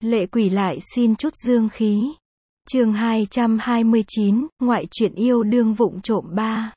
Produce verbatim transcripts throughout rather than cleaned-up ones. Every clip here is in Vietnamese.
Lệ quỷ lại xin chút dương khí. Chương hai trăm hai mươi chín, ngoại truyện yêu đương vụng trộm ba.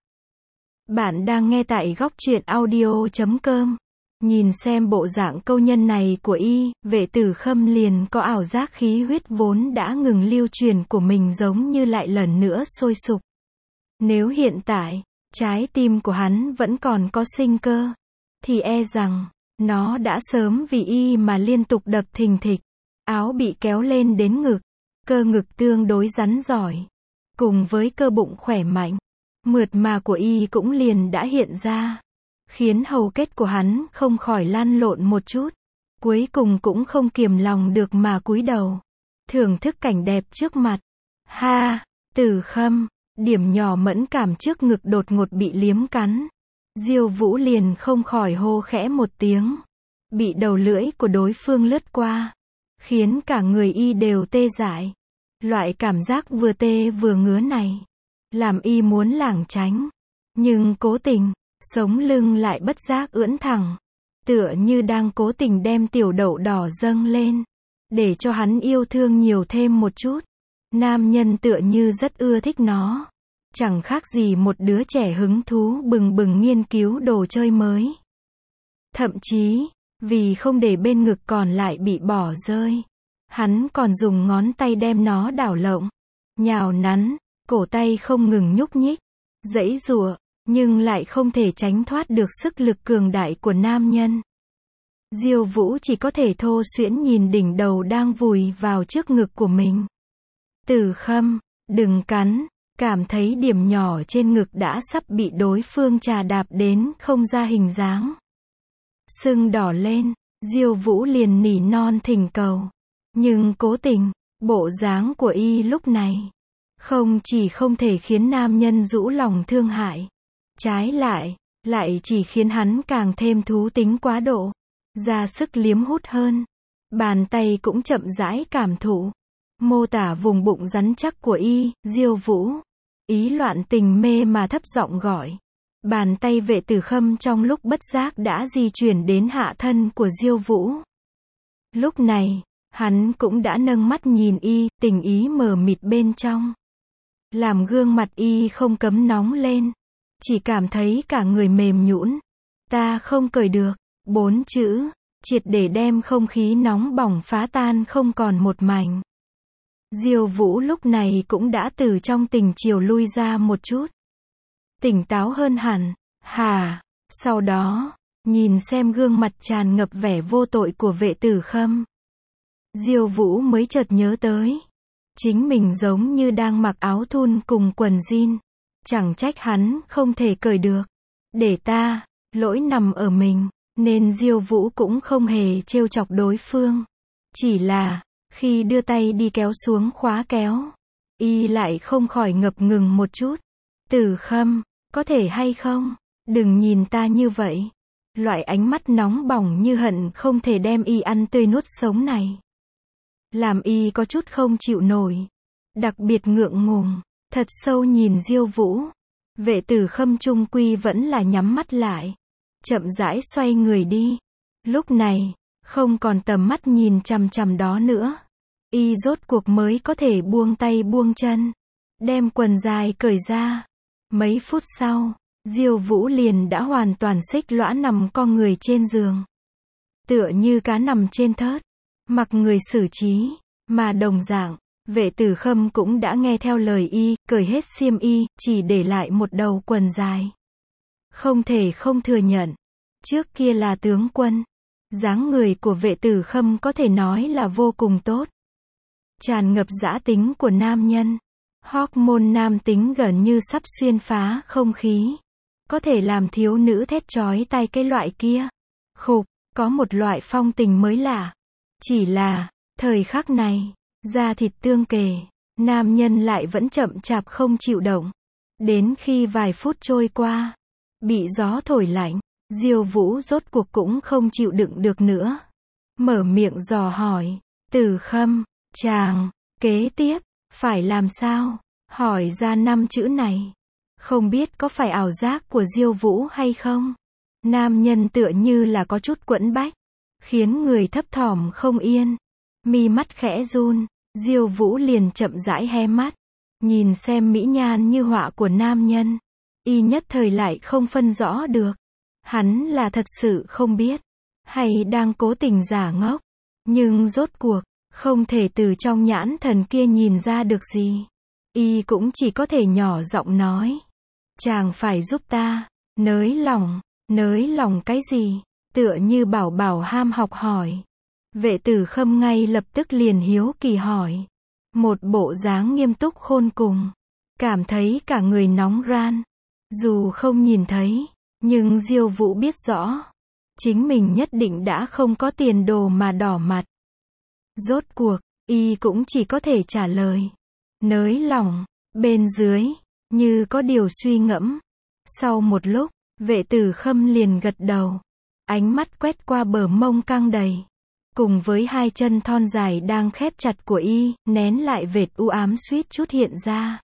Bạn đang nghe tại góc truyện audio chấm com. Nhìn xem bộ dạng câu nhân này của y, Vệ Tử Khâm liền có ảo giác khí huyết vốn đã ngừng lưu truyền của mình giống như lại lần nữa sôi sục. Nếu hiện tại, trái tim của hắn vẫn còn có sinh cơ, thì e rằng, nó đã sớm vì y mà liên tục đập thình thịch. Áo bị kéo lên đến ngực, cơ ngực tương đối rắn giỏi, cùng với cơ bụng khỏe mạnh, mượt mà của y cũng liền đã hiện ra, khiến hầu kết của hắn không khỏi lăn lộn một chút, cuối cùng cũng không kiềm lòng được mà cúi đầu, thưởng thức cảnh đẹp trước mặt. Ha, Tử Khâm, điểm nhỏ mẫn cảm trước ngực đột ngột bị liếm cắn, Diêu Vũ liền không khỏi hô khẽ một tiếng, bị đầu lưỡi của đối phương lướt qua, khiến cả người y đều tê dại. Loại cảm giác vừa tê vừa ngứa này, làm y muốn lảng tránh, nhưng cố tình, sống lưng lại bất giác ưỡn thẳng, tựa như đang cố tình đem tiểu đậu đỏ dâng lên, để cho hắn yêu thương nhiều thêm một chút. Nam nhân tựa như rất ưa thích nó, chẳng khác gì một đứa trẻ hứng thú bừng bừng nghiên cứu đồ chơi mới. Thậm chí, vì không để bên ngực còn lại bị bỏ rơi, hắn còn dùng ngón tay đem nó đảo lộn, nhào nắn, cổ tay không ngừng nhúc nhích, giãy giụa, nhưng lại không thể tránh thoát được sức lực cường đại của nam nhân. Diêu Vũ chỉ có thể thô xuyễn nhìn đỉnh đầu đang vùi vào trước ngực của mình. Tử Khâm, đừng cắn, cảm thấy điểm nhỏ trên ngực đã sắp bị đối phương trà đạp đến không ra hình dáng. Sưng đỏ lên, Diêu Vũ liền nỉ non thỉnh cầu. Nhưng cố tình, bộ dáng của y lúc này, không chỉ không thể khiến nam nhân rũ lòng thương hại, trái lại, lại chỉ khiến hắn càng thêm thú tính quá độ, ra sức liếm hút hơn. Bàn tay cũng chậm rãi cảm thụ, mô tả vùng bụng rắn chắc của y. Diêu Vũ, ý loạn tình mê mà thấp giọng gọi. Bàn tay Vệ Tử Khâm trong lúc bất giác đã di chuyển đến hạ thân của Diêu Vũ. Lúc này, hắn cũng đã nâng mắt nhìn y, tình ý mờ mịt bên trong, làm gương mặt y không cấm nóng lên, chỉ cảm thấy cả người mềm nhũn. Ta không cởi được, bốn chữ, triệt để đem không khí nóng bỏng phá tan không còn một mảnh. Diêu Vũ lúc này cũng đã từ trong tình chiều lui ra một chút, tỉnh táo hơn hẳn. Hà, sau đó, nhìn xem gương mặt tràn ngập vẻ vô tội của Vệ Tử Khâm, Diêu Vũ mới chợt nhớ tới, chính mình giống như đang mặc áo thun cùng quần jean, chẳng trách hắn không thể cởi được. Để ta, lỗi nằm ở mình, nên Diêu Vũ cũng không hề trêu chọc đối phương. Chỉ là, khi đưa tay đi kéo xuống khóa kéo, y lại không khỏi ngập ngừng một chút. Tử Khâm, có thể hay không, đừng nhìn ta như vậy. Loại ánh mắt nóng bỏng như hận không thể đem y ăn tươi nuốt sống này, làm y có chút không chịu nổi, đặc biệt ngượng ngùng, thật sâu nhìn Diêu Vũ. Vệ Tử Khâm chung quy vẫn là nhắm mắt lại, chậm rãi xoay người đi. Lúc này, không còn tầm mắt nhìn chằm chằm đó nữa, y rốt cuộc mới có thể buông tay buông chân, đem quần dài cởi ra. Mấy phút sau, Diêu Vũ liền đã hoàn toàn xích lõa nằm co người trên giường, tựa như cá nằm trên thớt, mặc người xử trí. Mà đồng dạng, Vệ Tử Khâm cũng đã nghe theo lời y, cởi hết xiêm y, chỉ để lại một đầu quần dài. Không thể không thừa nhận, trước kia là tướng quân, dáng người của Vệ Tử Khâm có thể nói là vô cùng tốt, tràn ngập dã tính của nam nhân, hormone nam tính gần như sắp xuyên phá không khí, có thể làm thiếu nữ thét chói tai cái loại kia. Khục, có một loại phong tình mới lạ. Chỉ là, thời khắc này, da thịt tương kề, nam nhân lại vẫn chậm chạp không chịu động. Đến khi vài phút trôi qua, bị gió thổi lạnh, Diêu Vũ rốt cuộc cũng không chịu đựng được nữa, mở miệng dò hỏi. Tử Khâm, chàng, kế tiếp, phải làm sao? Hỏi ra năm chữ này, không biết có phải ảo giác của Diêu Vũ hay không? Nam nhân tựa như là có chút quẫn bách, khiến người thấp thỏm không yên. Mi mắt khẽ run, Diêu Vũ liền chậm rãi hé mắt, nhìn xem mỹ nhan như họa của nam nhân. Y nhất thời lại không phân rõ được, hắn là thật sự không biết, hay đang cố tình giả ngốc, nhưng rốt cuộc, không thể từ trong nhãn thần kia nhìn ra được gì. Y cũng chỉ có thể nhỏ giọng nói, chàng phải giúp ta, nới lòng, nới lòng cái gì, tựa như bảo bảo ham học hỏi. Vệ Tử Khâm ngay lập tức liền hiếu kỳ hỏi, một bộ dáng nghiêm túc khôn cùng, cảm thấy cả người nóng ran. Dù không nhìn thấy, nhưng Diêu Vũ biết rõ, chính mình nhất định đã không có tiền đồ mà đỏ mặt. Rốt cuộc, y cũng chỉ có thể trả lời, nới lỏng. Bên dưới, như có điều suy ngẫm. Sau một lúc, Vệ Tử Khâm liền gật đầu, ánh mắt quét qua bờ mông căng đầy, cùng với hai chân thon dài đang khép chặt của y, nén lại vệt u ám suýt chút hiện ra.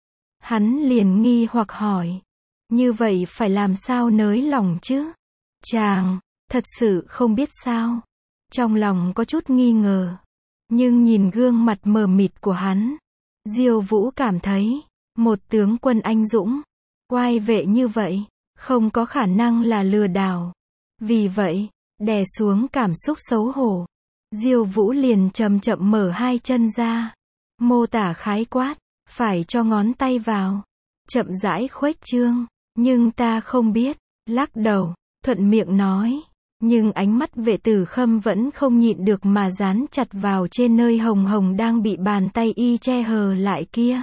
Hắn liền nghi hoặc hỏi, như vậy phải làm sao nới lỏng chứ? Chàng, thật sự không biết sao? Trong lòng có chút nghi ngờ, nhưng nhìn gương mặt mờ mịt của hắn, Diêu Vũ cảm thấy, một tướng quân anh dũng, oai vệ như vậy, không có khả năng là lừa đảo. Vì vậy, đè xuống cảm xúc xấu hổ, Diêu Vũ liền chậm chậm mở hai chân ra, mô tả khái quát, phải cho ngón tay vào, chậm rãi khuếch trương, nhưng ta không biết, lắc đầu, thuận miệng nói, nhưng ánh mắt Vệ Tử Khâm vẫn không nhịn được mà dán chặt vào trên nơi hồng hồng đang bị bàn tay y che hờ lại kia.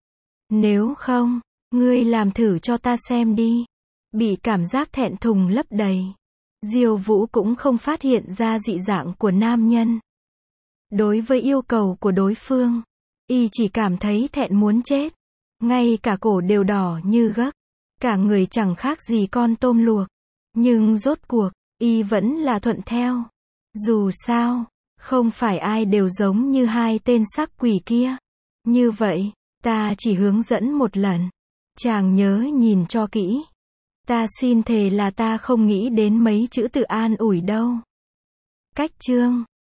Nếu không, ngươi làm thử cho ta xem đi. Bị cảm giác thẹn thùng lấp đầy, Diêu Vũ cũng không phát hiện ra dị dạng của nam nhân. Đối với yêu cầu của đối phương, y chỉ cảm thấy thẹn muốn chết, ngay cả cổ đều đỏ như gấc, cả người chẳng khác gì con tôm luộc, nhưng rốt cuộc, y vẫn là thuận theo. Dù sao, không phải ai đều giống như hai tên sắc quỷ kia. Như vậy, ta chỉ hướng dẫn một lần, chàng nhớ nhìn cho kỹ. Ta xin thề là ta không nghĩ đến mấy chữ tự an ủi đâu. Cách chương